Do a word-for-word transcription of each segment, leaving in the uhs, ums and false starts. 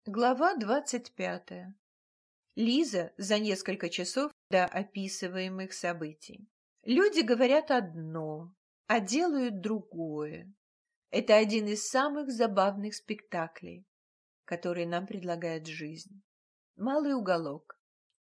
Глава двадцать пятая. Лиза за несколько часов до описываемых событий. Люди говорят одно, а делают другое. Это один из самых забавных спектаклей, которые нам предлагает жизнь. Малый уголок.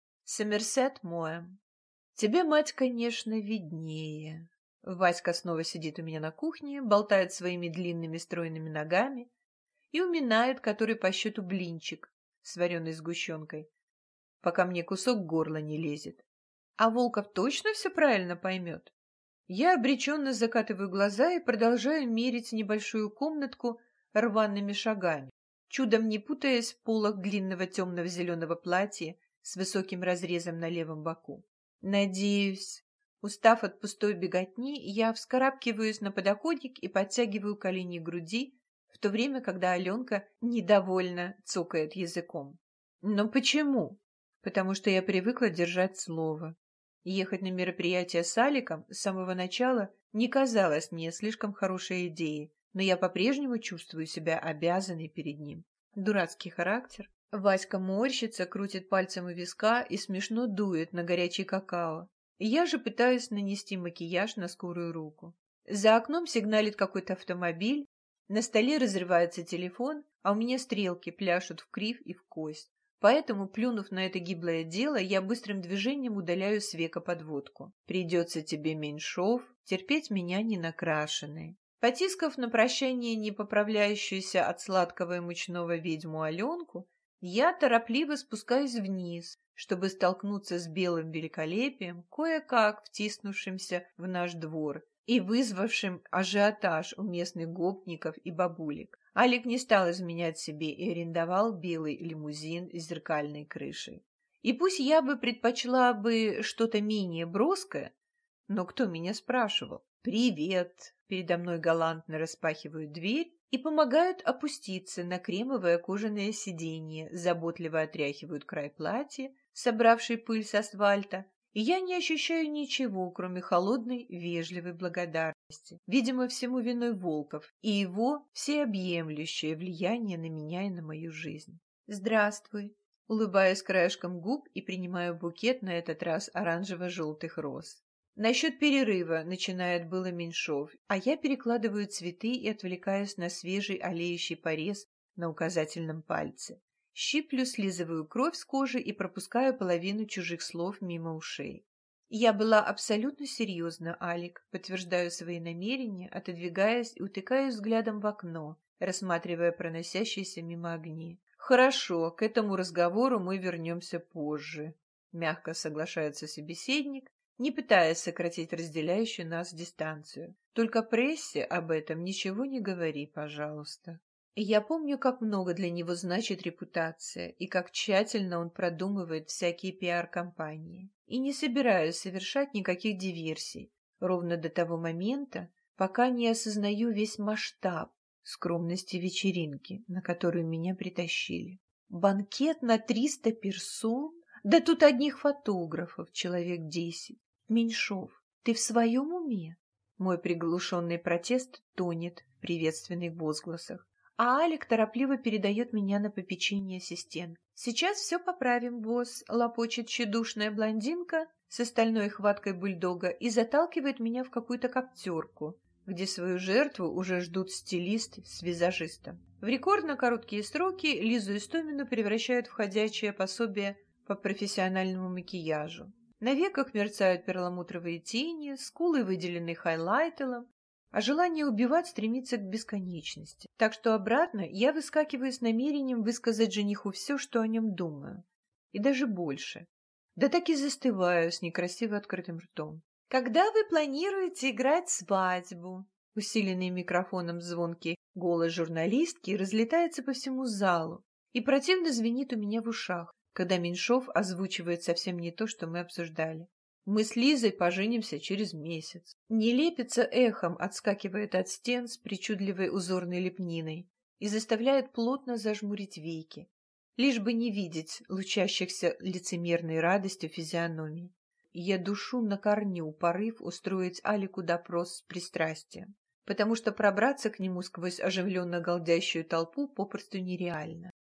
Сомерсет Моэм. Тебе, мать, конечно, виднее. Васька снова сидит у меня на кухне, болтает своими длинными стройными ногами и уминает который по счету блинчик с вареной сгущенкой, пока мне кусок в горло не лезет. А Волков точно все правильно поймет? Я обреченно закатываю глаза и продолжаю мерить небольшую комнатку рваными шагами, чудом не путаясь в полах длинного темного зеленого платья с высоким разрезом на левом боку. Надеюсь, устав от пустой беготни, я вскарабкиваюсь на подоконник и подтягиваю колени к груди, в то время, когда Аленка недовольно цокает языком. Но почему? Потому что я привыкла держать слово. Ехать на мероприятие с Аликом с самого начала не казалось мне слишком хорошей идеей, но я по-прежнему чувствую себя обязанной перед ним. Дурацкий характер. Васька морщится, крутит пальцем у виска и смешно дует на горячий какао. Я же пытаюсь нанести макияж на скорую руку. За окном сигналит какой-то автомобиль, на столе разрывается телефон, а у меня стрелки пляшут в крив и в кость. Поэтому, плюнув на это гиблое дело, я быстрым движением удаляю с века подводку. Придется тебе, Меньшов, терпеть меня ненакрашенной. Потискав на прощание непоправляющуюся от сладкого и мучного ведьму Аленку, я торопливо спускаюсь вниз, чтобы столкнуться с белым великолепием, кое-как втиснувшимся в наш двор и вызвавшим ажиотаж у местных гопников и бабулек. Алик не стал изменять себе и арендовал белый лимузин с зеркальной крышей. И пусть я бы предпочла бы что-то менее броское, но кто меня спрашивал? «Привет!» Передо мной галантно распахивают дверь и помогают опуститься на кремовое кожаное сиденье, заботливо отряхивают край платья, собравший пыль с асфальта, и я не ощущаю ничего, кроме холодной, вежливой благодарности. Видимо, всему виной Волков и его всеобъемлющее влияние на меня и на мою жизнь. «Здравствуй!» Улыбаюсь краешком губ и принимаю букет, на этот раз оранжево-желтых роз. Насчет перерыва начинает было Меньшов, а я перекладываю цветы и отвлекаюсь на свежий олеющий порез на указательном пальце. Щиплю, слизываю кровь с кожи и пропускаю половину чужих слов мимо ушей. Я была абсолютно серьезна, Алик, подтверждаю свои намерения, отодвигаясь и утыкаюсь взглядом в окно, рассматривая проносящиеся мимо огни. Хорошо, к этому разговору мы вернемся позже, мягко соглашается собеседник, не пытаясь сократить разделяющую нас дистанцию. Только прессе об этом ничего не говори, пожалуйста. И я помню, как много для него значит репутация и как тщательно он продумывает всякие пиар-компании. И не собираюсь совершать никаких диверсий, ровно до того момента, пока не осознаю весь масштаб скромности вечеринки, на которую меня притащили. Банкет на триста персон? Да тут одних фотографов человек десять. Меньшов, ты в своем уме? Мой приглушенный протест тонет в приветственных возгласах, а Алик торопливо передает меня на попечение ассистент. «Сейчас все поправим, босс», — лопочет тщедушная блондинка с остальной хваткой бульдога и заталкивает меня в какую-то коптерку, где свою жертву уже ждут стилист с визажистом. В рекордно короткие сроки Лизу Истомину превращают в ходячее пособие по профессиональному макияжу. На веках мерцают перламутровые тени, скулы выделены хайлайтелом, а желание убивать стремится к бесконечности. Так что обратно я выскакиваю с намерением высказать жениху все, что о нем думаю. И даже больше. Да так и застываю с некрасиво открытым ртом. «Когда вы планируете играть свадьбу?» Усиленный микрофоном звонкий голос журналистки разлетается по всему залу и противно звенит у меня в ушах, когда Меньшов озвучивает совсем не то, что мы обсуждали. Мы с Лизой поженимся через месяц. Нелепица эхом отскакивает от стен с причудливой узорной лепниной и заставляет плотно зажмурить веки, лишь бы не видеть лучащихся лицемерной радостью физиономий. Я душу на корню порыв устроить Алику допрос с пристрастием, потому что пробраться к нему сквозь оживленно галдящую толпу попросту нереально.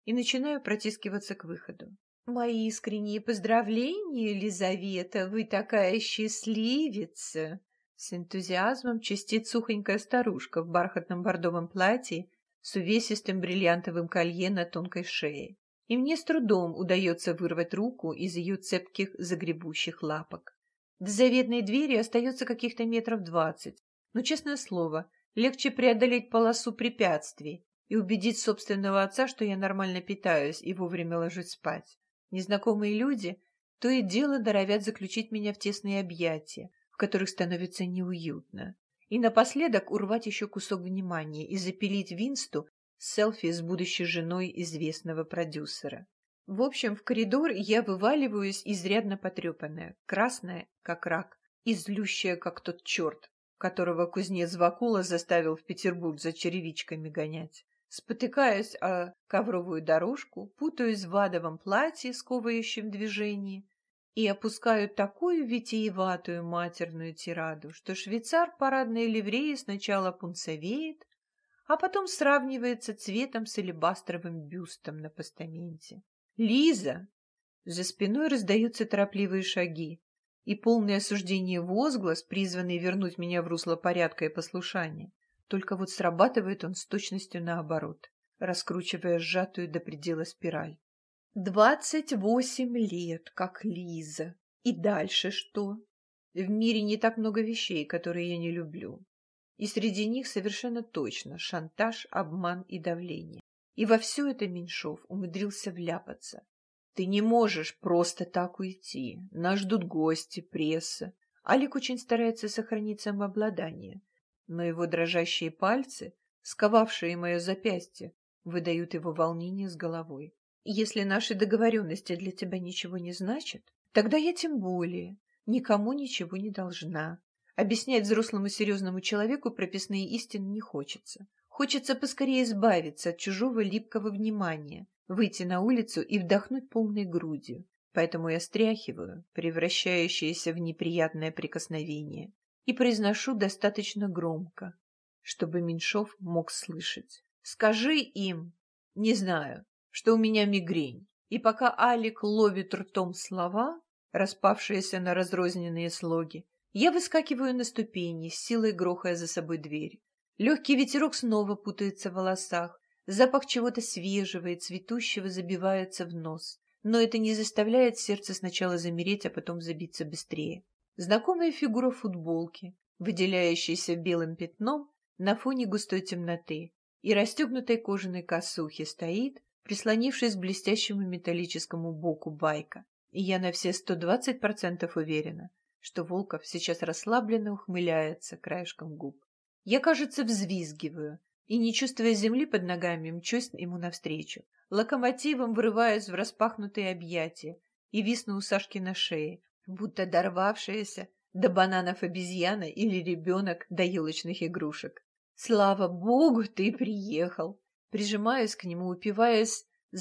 и начинаю протискиваться к выходу. «Мои искренние поздравления, Елизавета, вы такая счастливица!» С энтузиазмом чистит сухонькая старушка в бархатном бордовом платье с увесистым бриллиантовым колье на тонкой шее. И мне с трудом удается вырвать руку из ее цепких загребущих лапок. До заветной двери остается каких-то метров двадцать, но, честное слово, легче преодолеть полосу препятствий и убедить собственного отца, что я нормально питаюсь и вовремя ложусь спать. Незнакомые люди то и дело норовят заключить меня в тесные объятия, в которых становится неуютно, и напоследок урвать еще кусок внимания и запилить Винсту селфи с будущей женой известного продюсера. В общем, в коридор я вываливаюсь изрядно потрепанная, красная, как рак, и злющая, как тот черт, которого кузнец Вакула заставил в Петербург за черевичками гонять. Спотыкаюсь о ковровую дорожку, путаюсь в адовом платье, сковывающем движении, и опускаю такую витиеватую матерную тираду, что швейцар парадной ливреи сначала пунцовеет, а потом сравнивается цветом с алебастровым бюстом на постаменте. «Лиза!» За спиной раздаются торопливые шаги, и полное осуждение возглас, призванный вернуть меня в русло порядка и послушания. Только вот срабатывает он с точностью наоборот, раскручивая сжатую до предела спираль. Двадцать восемь лет, как Лиза. И дальше что? В мире не так много вещей, которые я не люблю. И среди них совершенно точно шантаж, обман и давление. И во все это Меньшов умудрился вляпаться. Ты не можешь просто так уйти. Нас ждут гости, пресса. Алик очень старается сохранить самообладание, но его дрожащие пальцы, сковавшие мое запястье, выдают его волнение с головой. Если наши договоренности для тебя ничего не значат, тогда я тем более никому ничего не должна. Объяснять взрослому серьезному человеку прописные истины не хочется. Хочется поскорее избавиться от чужого липкого внимания, выйти на улицу и вдохнуть полной грудью. Поэтому я стряхиваю превращающееся в неприятное прикосновение и произношу достаточно громко, чтобы Меньшов мог слышать. Скажи им, не знаю, что у меня мигрень. И пока Алик ловит ртом слова, распавшиеся на разрозненные слоги, я выскакиваю на ступени, с силой грохая за собой дверь. Легкий ветерок снова путается в волосах, запах чего-то свежего и цветущего забивается в нос, но это не заставляет сердце сначала замереть, а потом забиться быстрее. Знакомая фигура в футболке, выделяющаяся белым пятном на фоне густой темноты, и расстегнутой кожаной косухи стоит, прислонившись к блестящему металлическому боку байка. И я на все сто двадцать процентов уверена, что Волков сейчас расслабленно ухмыляется краешком губ. Я, кажется, взвизгиваю и, не чувствуя земли под ногами, мчусь ему навстречу, локомотивом врываясь в распахнутые объятия и висну у Сашки на шее, будто дорвавшаяся до бананов обезьяна или ребенок до елочных игрушек. «Слава Богу, ты приехал!» Прижимаюсь к нему, упиваясь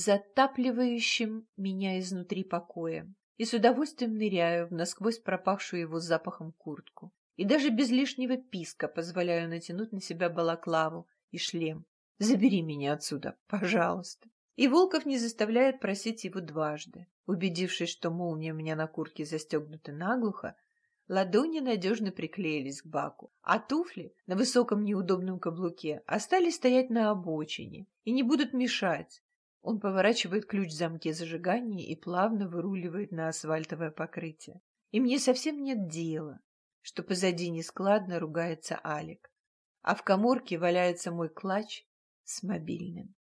затапливающим меня изнутри покоем, и с удовольствием ныряю в насквозь пропахшую его запахом куртку. И даже без лишнего писка позволяю натянуть на себя балаклаву и шлем. «Забери меня отсюда, пожалуйста!» И Волков не заставляет просить его дважды. Убедившись, что молния у меня на куртке застегнута наглухо, ладони надежно приклеились к баку, а туфли на высоком неудобном каблуке остались стоять на обочине и не будут мешать. Он поворачивает ключ в замке зажигания и плавно выруливает на асфальтовое покрытие. И мне совсем нет дела, что позади нескладно ругается Алик, а в каморке валяется мой клатч с мобильным.